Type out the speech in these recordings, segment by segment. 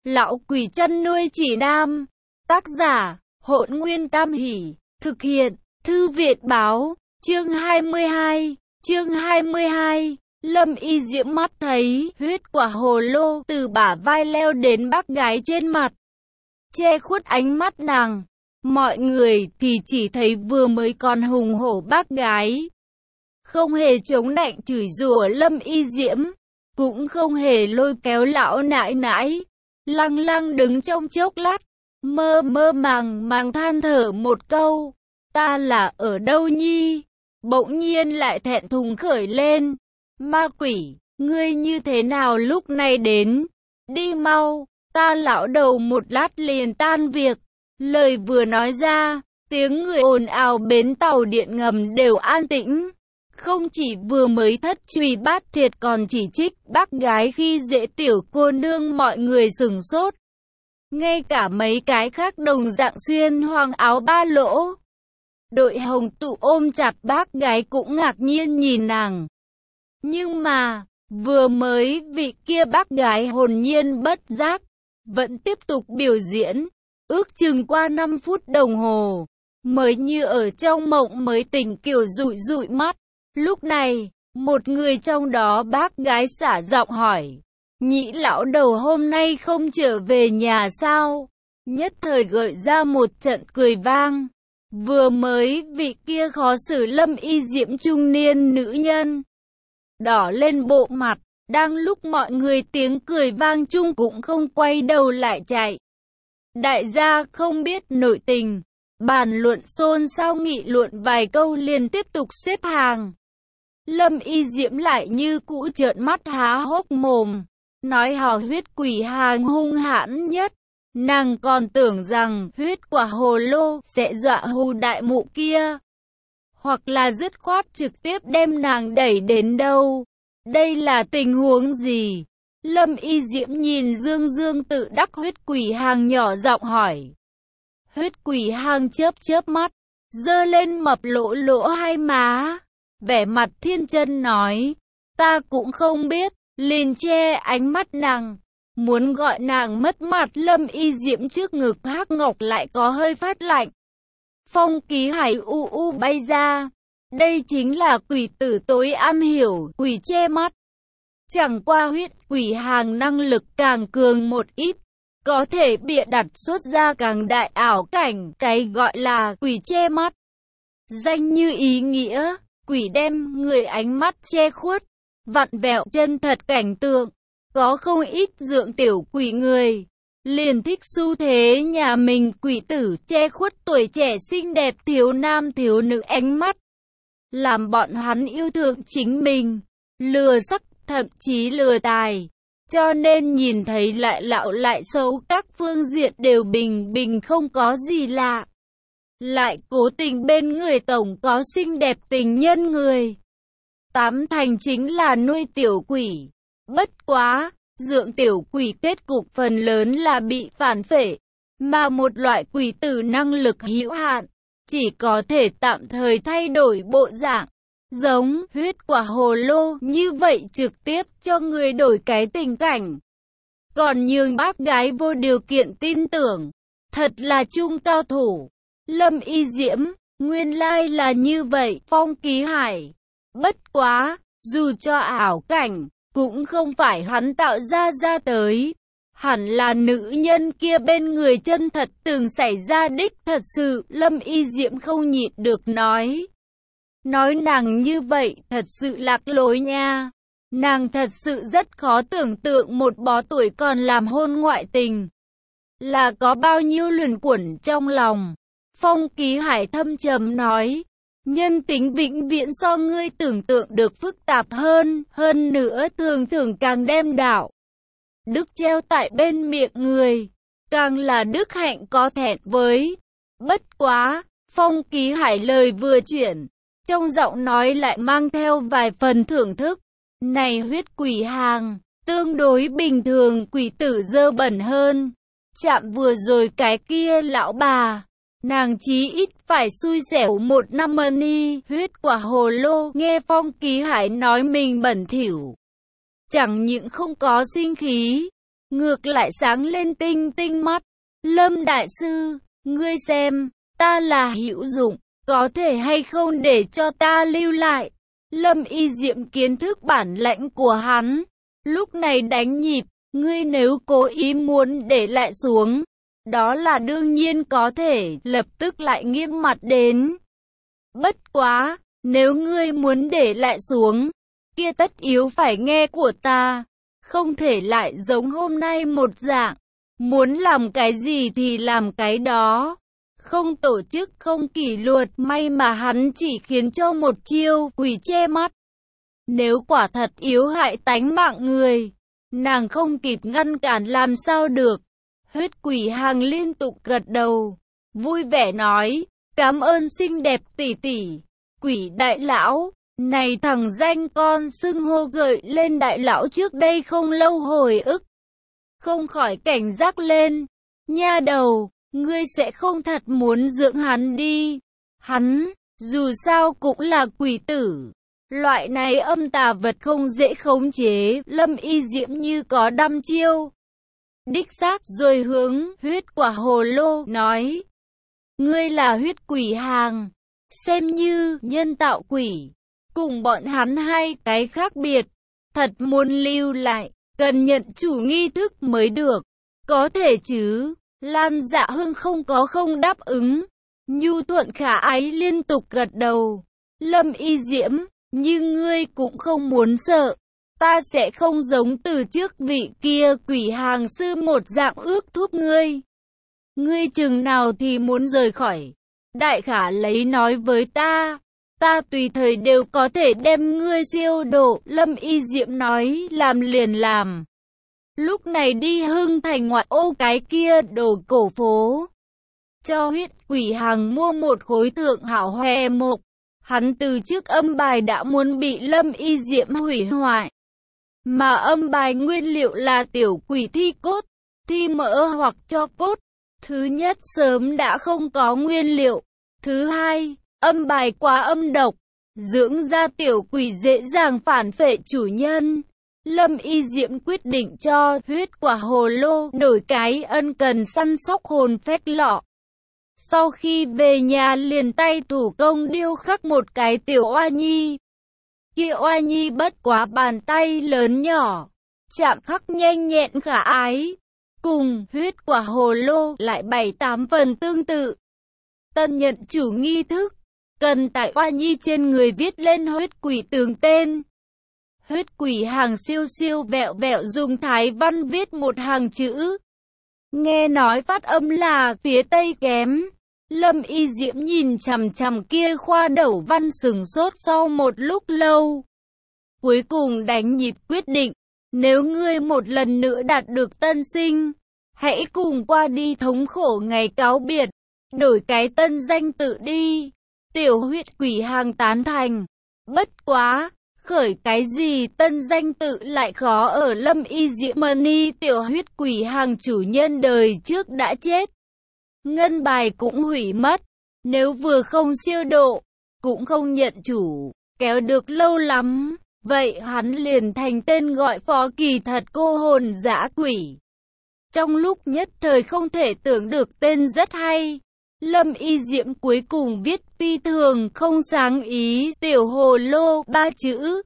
Lão quỷ chăn nuôi chỉ nam. Tác giả, Hỗn Nguyên Tam Hỷ. Thực hiện, Thư viện báo. Chương 22. Chương 22. Lâm Y Diễm mắt thấy huyết quả hồ lô từ bả vai leo đến bác gái trên mặt, che khuất ánh mắt nàng. Mọi người thì chỉ thấy vừa mới còn hùng hổ bác gái, không hề chống nạnh chửi rủa Lâm Y Diễm, cũng không hề lôi kéo lão nãi nãi. Lăng lăng đứng trong chốc lát, mơ mơ màng màng than thở một câu, ta là ở đâu nhi? Bỗng nhiên lại thẹn thùng khởi lên, ma quỷ, ngươi như thế nào lúc này đến? Đi mau, ta lão đầu một lát liền tan việc. Lời vừa nói ra, tiếng người ồn ào bến tàu điện ngầm đều an tĩnh. Không chỉ vừa mới thất truy bát thiệt còn chỉ trích bác gái khi dễ tiểu cô nương, mọi người sửng sốt. Ngay cả mấy cái khác đồng dạng xuyên hoàng áo ba lỗ, đội hồng tụ ôm chặt bác gái cũng ngạc nhiên nhìn nàng. Nhưng mà, vừa mới vị kia bác gái hồn nhiên bất giác, vẫn tiếp tục biểu diễn. Ước chừng qua 5 phút đồng hồ, mới như ở trong mộng mới tỉnh kiểu dụi dụi mắt. Lúc này, một người trong đó bác gái xả giọng hỏi, nhị lão đầu hôm nay không trở về nhà sao? Nhất thời gợi ra một trận cười vang. Vừa mới vị kia khó xử Lâm Y Diễm trung niên nữ nhân, đỏ lên bộ mặt, đang lúc mọi người tiếng cười vang chung cũng không quay đầu lại chạy. Đại gia không biết nội tình, bàn luận xôn xao nghị luận vài câu liền tiếp tục xếp hàng. Lâm Y Diễm lại như cũ trợn mắt há hốc mồm, nói hò huyết quỷ hàng hung hãn nhất. Nàng còn tưởng rằng huyết quả hồ lô sẽ dọa hù đại mụ kia, hoặc là dứt khoát trực tiếp đem nàng đẩy đến đâu. Đây là tình huống gì? Lâm Y Diễm nhìn Dương Dương tự đắc huyết quỷ hàng nhỏ giọng hỏi. Huyết quỷ hàng chớp chớp mắt, giơ lên mập lỗ lỗ hai má, vẻ mặt thiên chân nói, ta cũng không biết, liền che ánh mắt nàng, muốn gọi nàng mất mặt. Lâm Y Diễm trước ngực hắc ngọc lại có hơi phát lạnh. Phong Ký Hải u u bay ra, đây chính là quỷ tử tối am hiểu quỷ che mắt. Chẳng qua huyết quỷ hàng năng lực càng cường một ít, có thể bịa đặt xuất ra càng đại ảo cảnh. Cái gọi là quỷ che mắt, danh như ý nghĩa, quỷ đem người ánh mắt che khuất, vặn vẹo chân thật cảnh tượng. Có không ít dượng tiểu quỷ người liền thích xu thế nhà mình quỷ tử che khuất tuổi trẻ xinh đẹp thiếu nam thiếu nữ ánh mắt, làm bọn hắn yêu thương chính mình, lừa sắc, thậm chí lừa tài. Cho nên nhìn thấy lại lạo lại xấu, các phương diện đều bình bình không có gì lạ. Lại cố tình bên người tổng có xinh đẹp tình nhân người, tám thành chính là nuôi tiểu quỷ. Bất quá, dượng tiểu quỷ kết cục phần lớn là bị phản phệ, mà một loại quỷ tử năng lực hữu hạn, chỉ có thể tạm thời thay đổi bộ dạng. Giống huyết quả hồ lô như vậy trực tiếp cho người đổi cái tình cảnh, còn nhường bác gái vô điều kiện tin tưởng, thật là trung cao thủ. Lâm Y Diễm, nguyên lai là như vậy. Phong Ký Hải, bất quá, dù cho ảo cảnh, cũng không phải hắn tạo ra tới, hẳn là nữ nhân kia bên người chân thật từng xảy ra đích thật sự. Lâm Y Diễm không nhịn được nói nàng như vậy thật sự lạc lối nha. Nàng thật sự rất khó tưởng tượng một bó tuổi còn làm hôn ngoại tình là có bao nhiêu luẩn quẩn trong lòng. Phong Ký Hải thâm trầm nói, nhân tính vĩnh viễn so ngươi tưởng tượng được phức tạp hơn nữa thường thường càng đem đạo đức treo tại bên miệng người, càng là đức hạnh có thẹn với. Bất quá, Phong Ký Hải lời vừa chuyển, trong giọng nói lại mang theo vài phần thưởng thức. Này huyết quỷ hàng, tương đối bình thường quỷ tử dơ bẩn hơn. Chạm vừa rồi cái kia lão bà, nàng chí ít phải xui xẻo 1 năm ni. Huyết quả hồ lô nghe Phong Ký Hải nói mình bẩn thỉu, chẳng những không có sinh khí, ngược lại sáng lên tinh tinh mắt. Lâm đại sư, ngươi xem, ta là hữu dụng, có thể hay không để cho ta lưu lại? Lâm Y Diệm kiến thức bản lãnh của hắn, lúc này đánh nhịp, ngươi nếu cố ý muốn để lại xuống, đó là đương nhiên có thể, lập tức lại nghiêm mặt đến. Bất quá, nếu ngươi muốn để lại xuống, kia tất yếu phải nghe của ta, không thể lại giống hôm nay một dạng, muốn làm cái gì thì làm cái đó. Không tổ chức, không kỷ luật, may mà hắn chỉ khiến cho một chiêu quỷ che mắt. Nếu quả thật yếu hại tánh mạng người, nàng không kịp ngăn cản làm sao được. Huyết quỷ hàng liên tục gật đầu, vui vẻ nói, cảm ơn xinh đẹp tỷ tỷ. Quỷ đại lão, này thằng danh con xưng hô gợi lên đại lão trước đây không lâu hồi ức. Không khỏi cảnh giác lên, nha đầu, ngươi sẽ không thật muốn dưỡng hắn đi. Hắn, dù sao cũng là quỷ tử. Loại này âm tà vật không dễ khống chế, Lâm Y Diễm như có đăm chiêu. Đích xác rồi hướng huyết quả hồ lô nói. Ngươi là huyết quỷ hàng, xem như nhân tạo quỷ. Cùng bọn hắn hai cái khác biệt, thật muốn lưu lại, cần nhận chủ nghi thức mới được. Có thể chứ, Lan Dạ Hưng không đáp ứng. Nhu Thuận khả ái liên tục gật đầu. Lâm Y Diễm, nhưng ngươi cũng không muốn sợ. Ta sẽ không giống từ trước vị kia quỷ hàng sư một dạng ước thúc ngươi. Ngươi chừng nào thì muốn rời khỏi. Đại khả lấy nói với ta. Ta tùy thời đều có thể đem ngươi siêu độ. Lâm Y Diệm nói làm liền làm. Lúc này đi Hưng Thành ngoại ô cái kia đồ cổ phố. Cho huyết quỷ hàng mua một khối thượng hảo hòe mộc. Hắn từ trước âm bài đã muốn bị Lâm Y Diệm hủy hoại. Mà âm bài nguyên liệu là tiểu quỷ thi cốt, thi mỡ hoặc cho cốt. Thứ nhất sớm đã không có nguyên liệu. Thứ hai, âm bài quá âm độc, dưỡng ra tiểu quỷ dễ dàng phản phệ chủ nhân. Lâm Y Diệm quyết định cho huyết quả hồ lô đổi cái ân cần săn sóc hồn phách lọ. Sau khi về nhà liền tay thủ công điêu khắc một cái tiểu oa nhi. Kia oa nhi bất quá bàn tay lớn nhỏ, chạm khắc nhanh nhẹn khả ái. Cùng huyết quả hồ lô lại 7-8 phần tương tự. Tân nhận chủ nghi thức, cần tại oa nhi trên người viết lên huyết quỷ tường tên. Huyết quỷ hàng siêu siêu vẹo vẹo dùng thái văn viết một hàng chữ. Nghe nói phát âm là phía tây kém. Lâm Y Diễm nhìn chằm chằm kia khoa đầu văn sừng sốt sau một lúc lâu. Cuối cùng đánh nhịp quyết định, nếu ngươi một lần nữa đạt được tân sinh, hãy cùng qua đi thống khổ ngày cáo biệt, đổi cái tân danh tự đi. Tiểu huyết quỷ hàng tán thành. Bất quá, khởi cái gì tân danh tự lại khó ở Lâm Y Diễm Mani. Tiểu huyết quỷ hàng chủ nhân đời trước đã chết. Ngân bài cũng hủy mất. Nếu vừa không siêu độ, cũng không nhận chủ, kéo được lâu lắm. Vậy hắn liền thành tên gọi phó kỳ thật cô hồn dã quỷ. Trong lúc nhất thời không thể tưởng được tên rất hay. Lâm Y Diễm cuối cùng viết phi thường không sáng ý tiểu hồ lô 3 chữ.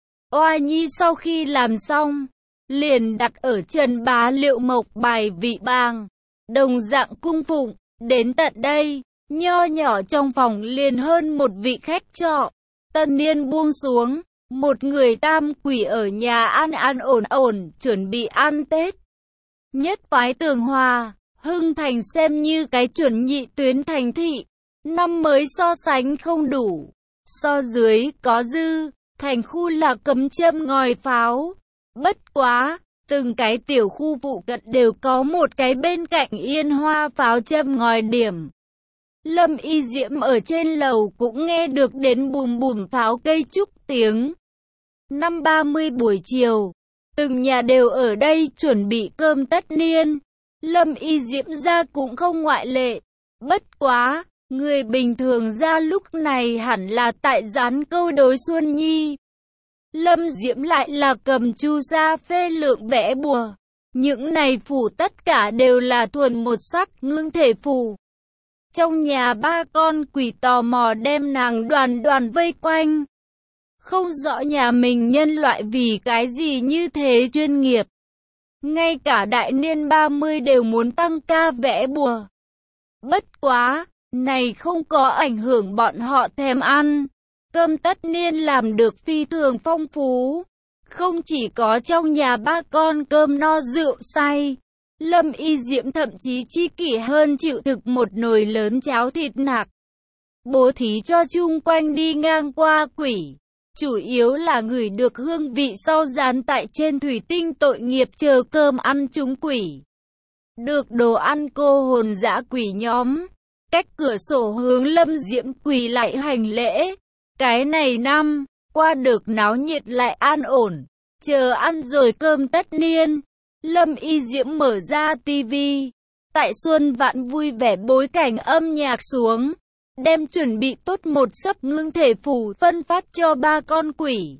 Oa nhi sau khi làm xong, liền đặt ở Trần Bá Liệu Mộc bài vị bang. Đồng dạng cung phụng, đến tận đây, nho nhỏ trong phòng liền hơn một vị khách trọ. Tân niên buông xuống, một người tam quỷ ở nhà an ổn ổn, chuẩn bị ăn Tết. Nhất phái Tường Hòa, Hưng Thành xem như cái chuẩn nhị tuyến thành thị. Năm mới so sánh không đủ, so dưới có dư, thành khu là cấm châm ngòi pháo. Bất quá, từng cái tiểu khu phụ cận đều có một cái bên cạnh yên hoa pháo châm ngòi điểm. Lâm Y Diễm ở trên lầu cũng nghe được đến bùm bùm pháo cây trúc tiếng. Năm 30 buổi chiều, từng nhà đều ở đây chuẩn bị cơm tất niên. Lâm Y Diễm ra cũng không ngoại lệ. Bất quá, người bình thường ra lúc này hẳn là tại gián câu đối Xuân Nhi. Lâm Diễm lại là cầm chu sa phê lượng vẽ bùa. Những này phủ tất cả đều là thuần một sắc ngưng thể phủ. Trong nhà ba con quỷ tò mò đem nàng đoàn đoàn vây quanh. Không rõ nhà mình nhân loại vì cái gì như thế chuyên nghiệp. Ngay cả đại niên 30 đều muốn tăng ca vẽ bùa. Bất quá, này không có ảnh hưởng bọn họ thèm ăn. Cơm tất niên làm được phi thường phong phú. Không chỉ có trong nhà ba con cơm no rượu say, Lâm Y Diễm thậm chí chi kỷ hơn chịu thực một nồi lớn cháo thịt nạc. Bố thí cho chung quanh đi ngang qua quỷ. Chủ yếu là ngửi được hương vị sau dán tại trên thủy tinh tội nghiệp chờ cơm ăn chúng quỷ. Được đồ ăn cô hồn dã quỷ nhóm. Cách cửa sổ hướng Lâm Diễm quỳ lại hành lễ. Cái này năm qua được náo nhiệt lại an ổn. Chờ ăn rồi cơm tất niên, Lâm Y Diễm mở ra tivi. Tại Xuân Vạn vui vẻ bối cảnh âm nhạc xuống. Đem chuẩn bị tốt một sấp ngưng thể phủ phân phát cho ba con quỷ.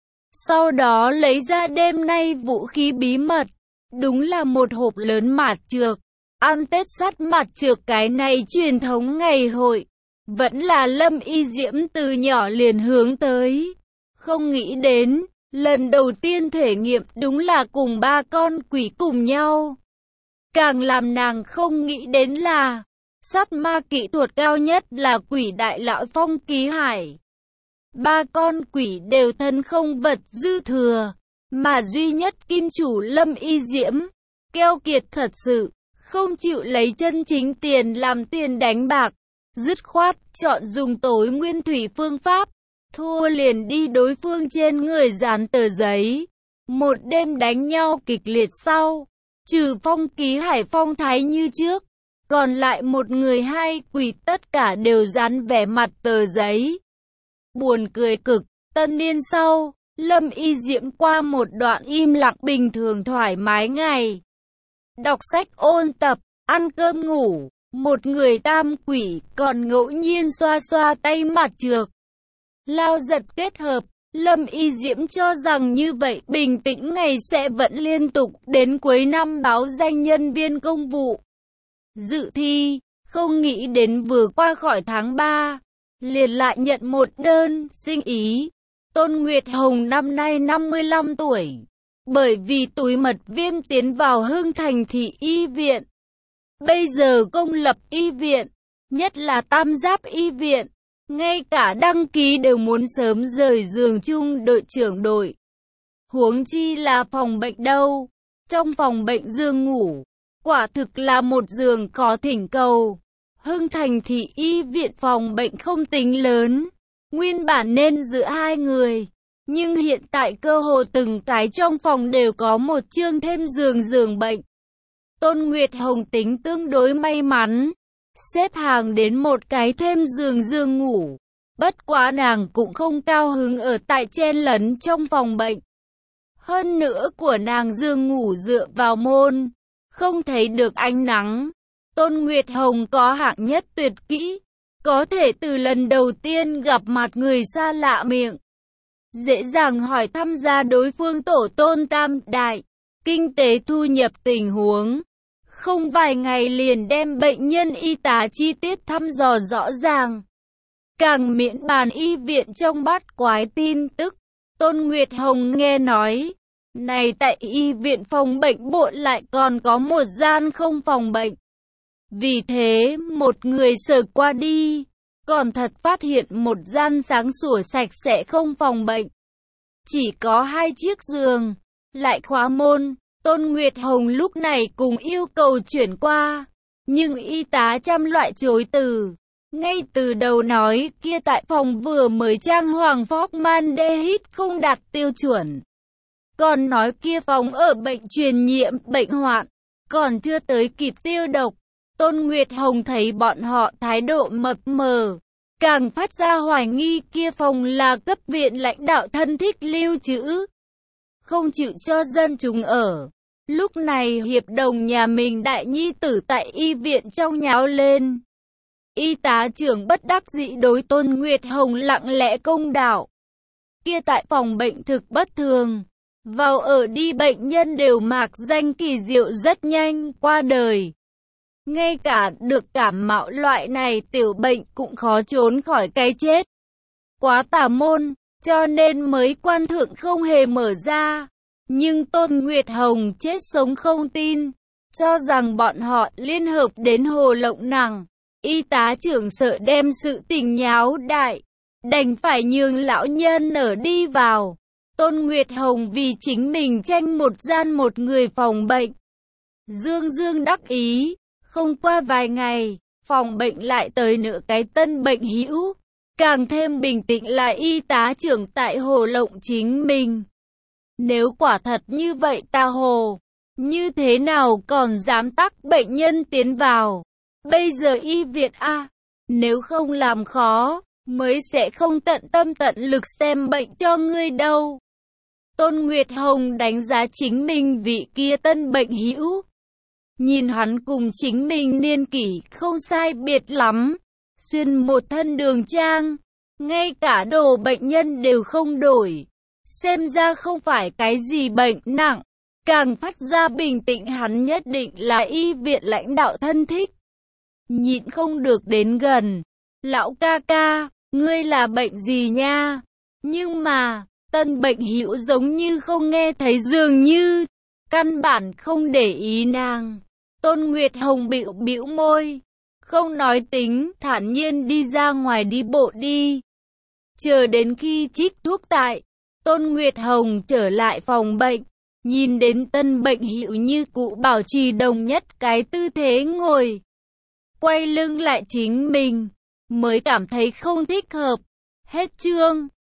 Sau đó lấy ra đêm nay vũ khí bí mật. Đúng là một hộp lớn mạt trược. Ăn Tết sắt mạt trược cái này truyền thống ngày hội. Vẫn là Lâm Y Diễm từ nhỏ liền hướng tới. Không nghĩ đến, lần đầu tiên thể nghiệm đúng là cùng ba con quỷ cùng nhau. Càng làm nàng không nghĩ đến là sát ma kỹ thuật cao nhất là quỷ đại lão Phong Ký Hải. Ba con quỷ đều thân không vật dư thừa, mà duy nhất kim chủ Lâm Y Diễm, keo kiệt thật sự, không chịu lấy chân chính tiền làm tiền đánh bạc, dứt khoát chọn dùng tối nguyên thủy phương pháp, thua liền đi đối phương trên người dán tờ giấy. Một đêm đánh nhau kịch liệt sau, trừ Phong Ký Hải phong thái như trước. Còn lại một người hai quỷ tất cả đều dán vẻ mặt tờ giấy. Buồn cười cực, tân niên sau, Lâm Y Diễm qua một đoạn im lặng bình thường thoải mái ngày. Đọc sách ôn tập, ăn cơm ngủ, một người tam quỷ còn ngẫu nhiên xoa xoa tay mặt trược. Lao giật kết hợp, Lâm Y Diễm cho rằng như vậy bình tĩnh ngày sẽ vẫn liên tục đến cuối năm báo danh nhân viên công vụ. Dự thi, không nghĩ đến vừa qua khỏi tháng 3, liền lại nhận một đơn sinh ý. Tôn Nguyệt Hồng năm nay 55 tuổi, bởi vì túi mật viêm tiến vào Hưng Thành Thị Y Viện. Bây giờ công lập y viện, nhất là Tam Giáp Y Viện, ngay cả đăng ký đều muốn sớm rời giường chung đội trưởng đội. Huống chi là phòng bệnh đâu, trong phòng bệnh giường ngủ. Quả thực là một giường có thỉnh cầu. Hưng Thành Thị Y Viện phòng bệnh không tính lớn. Nguyên bản nên giữa hai người. Nhưng hiện tại cơ hồ từng cái trong phòng đều có một chương thêm giường bệnh. Tôn Nguyệt Hồng tính tương đối may mắn. Xếp hàng đến một cái thêm giường ngủ. Bất quá nàng cũng không cao hứng ở tại chen lấn trong phòng bệnh. Hơn nữa của nàng giường ngủ dựa vào môn. Không thấy được ánh nắng. Tôn Nguyệt Hồng có hạng nhất tuyệt kỹ, có thể từ lần đầu tiên gặp mặt người xa lạ miệng, dễ dàng hỏi thăm ra đối phương tổ tôn tam đại, kinh tế thu nhập tình huống. Không vài ngày liền đem bệnh nhân y tá chi tiết thăm dò rõ ràng. Càng miễn bàn y viện trong bát quái tin tức, Tôn Nguyệt Hồng nghe nói. Này tại y viện phòng bệnh bộ lại còn có một gian không phòng bệnh. Vì thế, một người sờ qua đi, còn thật phát hiện một gian sáng sủa sạch sẽ không phòng bệnh. Chỉ có 2 chiếc giường, lại khóa môn. Tôn Nguyệt Hồng lúc này cùng yêu cầu chuyển qua, nhưng y tá trăm loại chối từ. Ngay từ đầu nói kia tại phòng vừa mới trang hoàng formaldehyde không đạt tiêu chuẩn. Còn nói kia phòng ở bệnh truyền nhiễm, bệnh hoạn, còn chưa tới kịp tiêu độc. Tôn Nguyệt Hồng thấy bọn họ thái độ mập mờ, càng phát ra hoài nghi kia phòng là cấp viện lãnh đạo thân thích lưu trữ, không chịu cho dân chúng ở. Lúc này hiệp đồng nhà mình đại nhi tử tại y viện trong nháo lên. Y tá trưởng bất đắc dĩ đối Tôn Nguyệt Hồng lặng lẽ công đạo. Kia tại phòng bệnh thực bất thường. vào ở đi, bệnh nhân đều mạc danh kỳ diệu rất nhanh qua đời. Ngay cả được cảm mạo loại này tiểu bệnh cũng khó trốn khỏi cái chết. Quá tà môn, cho nên mới quan thượng không hề mở ra. Nhưng Tôn Nguyệt Hồng chết sống không tin, cho rằng bọn họ liên hợp đến hồ lộng nàng. Y tá trưởng sợ đem sự tình nháo đại, đành phải nhường lão nhân ở đi vào. Tôn Nguyệt Hồng vì chính mình tranh một gian một người phòng bệnh. Dương dương đắc ý, không qua vài ngày, phòng bệnh lại tới nửa cái tân bệnh hữu. Càng thêm bình tĩnh là y tá trưởng tại hồ lộng chính mình. Nếu quả thật như vậy ta hồ, như thế nào còn dám tắc bệnh nhân tiến vào. Bây giờ y viện a, nếu không làm khó, mới sẽ không tận tâm tận lực xem bệnh cho ngươi đâu. Tôn Nguyệt Hồng đánh giá chính mình vị kia tân bệnh hữu. Nhìn hắn cùng chính mình niên kỷ không sai biệt lắm, xuyên một thân đường trang, ngay cả đồ bệnh nhân đều không đổi. Xem ra không phải cái gì bệnh nặng, càng phát ra bình tĩnh, hắn nhất định là y viện lãnh đạo thân thích. Nhịn không được đến gần, lão ca ca, ngươi là bệnh gì nha? Nhưng mà, tân bệnh hữu giống như không nghe thấy dường như, căn bản không để ý nàng. Tôn Nguyệt Hồng bĩu bĩu môi, không nói tính, thản nhiên đi ra ngoài đi bộ đi. Chờ đến khi trích thuốc tại, Tôn Nguyệt Hồng trở lại phòng bệnh, nhìn đến tân bệnh hữu như cũ bảo trì đồng nhất cái tư thế ngồi, quay lưng lại chính mình, mới cảm thấy không thích hợp. Hết chương.